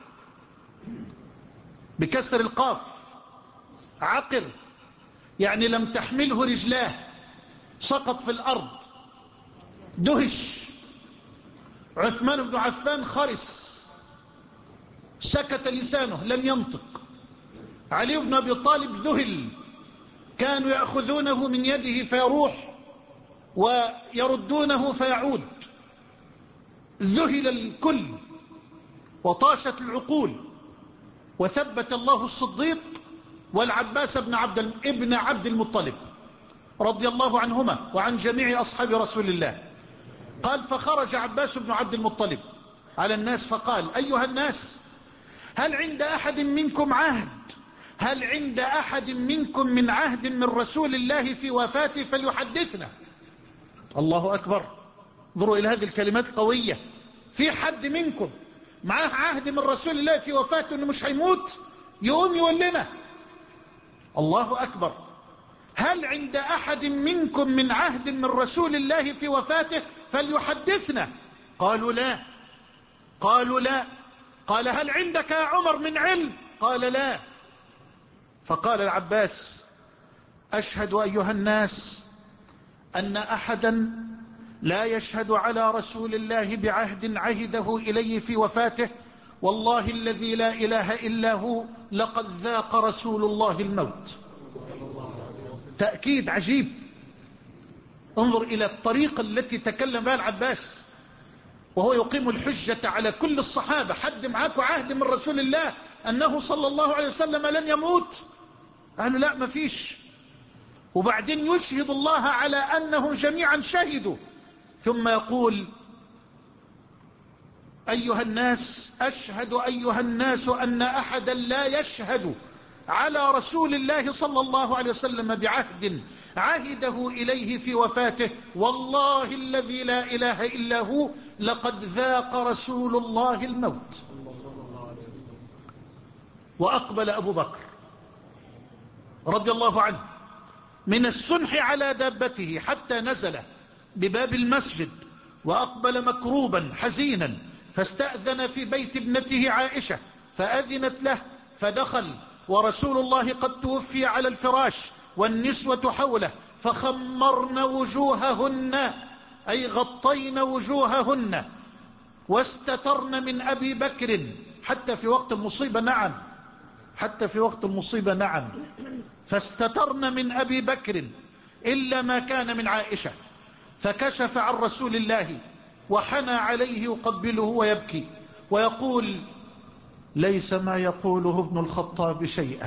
بكسر القاف، عقر يعني لم تحمله رجلاه، سقط في الأرض، دهش. عثمان بن عفان خرس، سكت لسانه لم ينطق. علي بن أبي طالب ذهل، كانوا يأخذونه من يده فيروح ويردونه فيعود. ذهل الكل وطاشت العقول، وثبت الله الصديق والعباس بن عبد ابن عبد المطلب رضي الله عنهما وعن جميع أصحاب رسول الله. قال فخرج عباس بن عبد المطلب على الناس فقال أيها الناس، هل عند أحد منكم عهد هل عند أحد منكم من عهد من رسول الله في وفاته فليحدثنا. الله أكبر، انظروا إلى هذه الكلمات القوية. في حد منكم معاه عهد من رسول الله في وفاته أنه مش هيموت؟ يقوم يقول لنا. الله أكبر. هل عند أحد منكم من عهد من رسول الله في وفاته فليحدثنا؟ قالوا لا. قالوا لا. قال هل عندك يا عمر من علم؟ قال لا. فقال العباس أشهد أيها الناس أن أحدا لا يشهد على رسول الله بعهد عهده إليه في وفاته، والله الذي لا إله إلا هو لقد ذاق رسول الله الموت. تأكيد عجيب. انظر إلى الطريقة التي تكلم بها العباس وهو يقيم الحجة على كل الصحابة. حد معاكم عهد من رسول الله أنه صلى الله عليه وسلم لن يموت؟ قالوا لا ما فيش. وبعدين يشهد الله على أنهم جميعا شهدوا، ثم يقول أيها الناس أشهد أيها الناس أن أحدا لا يشهد على رسول الله صلى الله عليه وسلم بعهد عهده إليه في وفاته، والله الذي لا إله إلا هو لقد ذاق رسول الله الموت. وأقبل أبو بكر رضي الله عنه من السنح على دابته حتى نزل بباب المسجد، وأقبل مكروبا حزينا، فاستأذن في بيت ابنته عائشة فأذنت له فدخل، ورسول الله قد توفي على الفراش والنسوة حوله، فخمرن وجوههن أي غطين وجوههن، واستترن من أبي بكر حتى في وقت المصيبة. نعم، حتى في وقت المصيبة. نعم، فاستترن من أبي بكر إلا ما كان من عائشة، فكشف عن رسول الله وحنى عليه يقبله ويبكي ويقول ليس ما يقوله ابن الخطاب شيئا.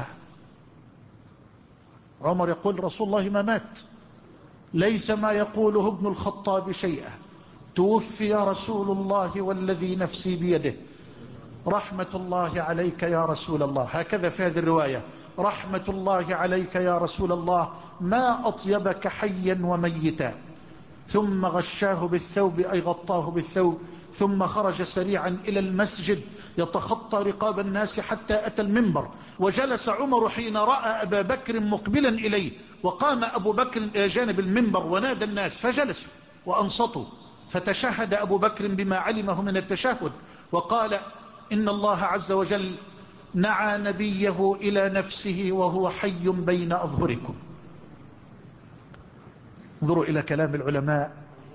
عمر يقول رسول الله ما مات، ليس ما يقوله ابن الخطاب شيئا، توفي رسول الله والذي نفسي بيده، رحمة الله عليك يا رسول الله. هكذا في هذه الرواية، رحمة الله عليك يا رسول الله، ما أطيبك حيا وميتا. ثم غشاه بالثوب أي غطاه بالثوب، ثم خرج سريعا إلى المسجد يتخطى رقاب الناس حتى أتى المنبر، وجلس عمر حين رأى أبا بكر مقبلا إليه، وقام أبو بكر إلى جانب المنبر ونادى الناس فجلسوا وأنصتوا، فتشهد أبو بكر بما علمه من التشهد وقال إن الله عز وجل نعى نبيه إلى نفسه وهو حي بين أظهركم. انظروا إلى كلام العلماء،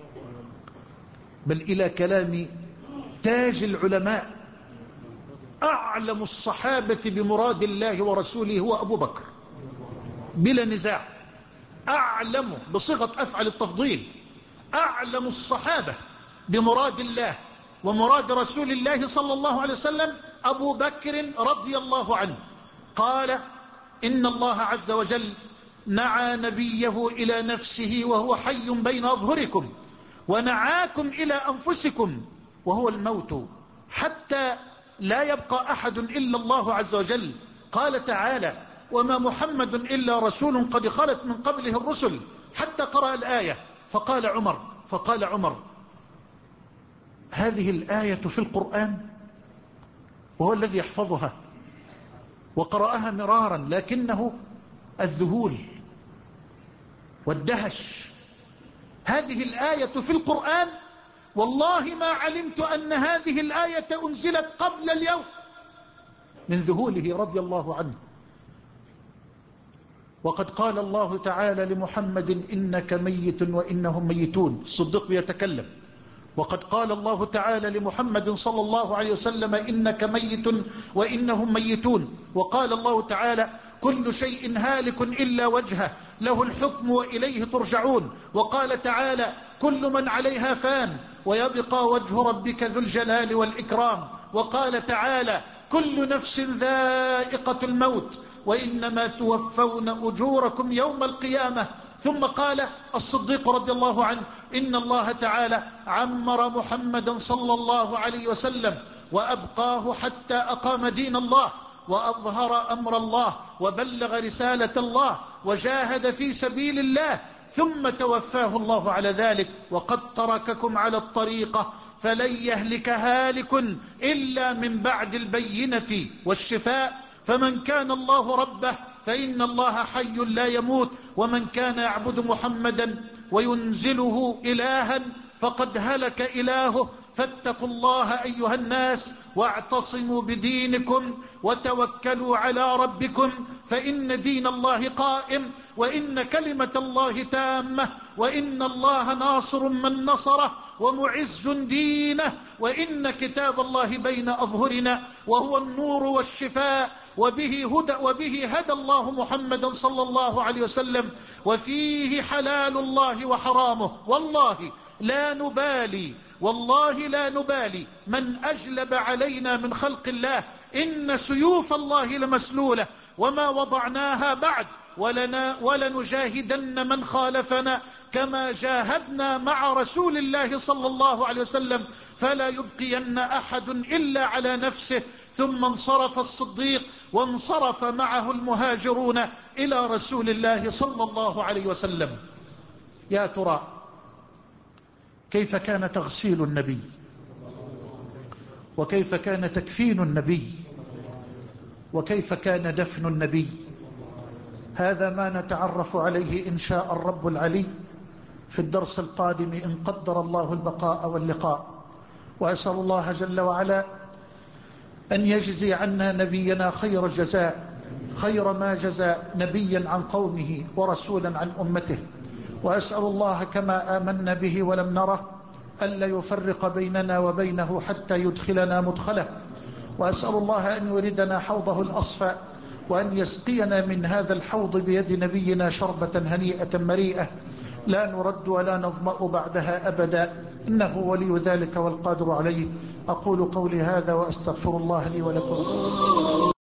بل إلى كلام تاج العلماء. أعلم الصحابة بمراد الله ورسوله هو أبو بكر بلا نزاع، أعلم بصيغة أفعل التفضيل، أعلم الصحابة بمراد الله ومراد رسول الله صلى الله عليه وسلم أبو بكر رضي الله عنه. قال إن الله عز وجل نعى نبيه إلى نفسه وهو حي بين أظهركم، ونعاكم إلى أنفسكم وهو الموت، حتى لا يبقى أحد إلا الله عز وجل. قال تعالى وما محمد إلا رسول قد خلت من قبله الرسل، حتى قرأ الآية فقال عمر فقال عمر هذه الآية في القرآن، وهو الذي يحفظها وقرأها مرارا، لكنه الذهول والدهش. هذه الآية في القرآن، والله ما علمت أن هذه الآية أنزلت قبل اليوم، من ذهوله رضي الله عنه. وقد قال الله تعالى لمحمد إنك ميت وإنهم ميتون، الصديق بيتكلم. وقد قال الله تعالى لمحمد صلى الله عليه وسلم إنك ميت وإنهم ميتون. وقال الله تعالى كل شيء هالك إلا وجهه له الحكم وإليه ترجعون. وقال تعالى كل من عليها فان ويبقى وجه ربك ذو الجلال والإكرام. وقال تعالى كل نفس ذائقة الموت وإنما توفون أجوركم يوم القيامة. ثم قال الصديق رضي الله عنه إن الله تعالى عمر محمدا صلى الله عليه وسلم وأبقاه حتى أقام دين الله وأظهر أمر الله وبلغ رسالة الله وجاهد في سبيل الله، ثم توفاه الله على ذلك. وقد ترككم على الطريقة فلن يهلك هالك إلا من بعد البينة والشفاء. فمن كان الله ربه فإن الله حي لا يموت، ومن كان يعبد محمدا وينزله إلها فقد هلك إلهه. فاتقوا الله أيها الناس واعتصموا بدينكم وتوكلوا على ربكم، فإن دين الله قائم، وإن كلمة الله تامة، وإن الله ناصر من نصره ومعز دينه، وإن كتاب الله بين أظهرنا وهو النور والشفاء، وبه هدى وبه هدى الله محمدا صلى الله عليه وسلم، وفيه حلال الله وحرامه. والله لا نبالي والله لا نبالي من أجلب علينا من خلق الله، إن سيوف الله لمسلولة وما وضعناها بعد، ولنا ولنجاهدن من خالفنا كما جاهدنا مع رسول الله صلى الله عليه وسلم، فلا يبقين أحد إلا على نفسه. ثم انصرف الصديق وانصرف معه المهاجرون إلى رسول الله صلى الله عليه وسلم. يا ترى كيف كان تغسيل النبي، وكيف كان تكفين النبي، وكيف كان دفن النبي؟ هذا ما نتعرف عليه إن شاء الرب العلي في الدرس القادم إن قدر الله البقاء واللقاء. وأسأل الله جل وعلا أن يجزي عنا نبينا خير الجزاء، خير ما جزى نبيا عن قومه ورسولا عن أمته. وأسأل الله كما آمنا به ولم نره ألا يفرق بيننا وبينه حتى يدخلنا مدخله. وأسأل الله أن يوردنا حوضه الأصفى، وأن يسقينا من هذا الحوض بيد نبينا شربة هنيئة مريئة لا نرد ولا نظمأ بعدها أبدا، إنه ولي ذلك والقادر عليه. أقول قولي هذا وأستغفر الله لي ولكم.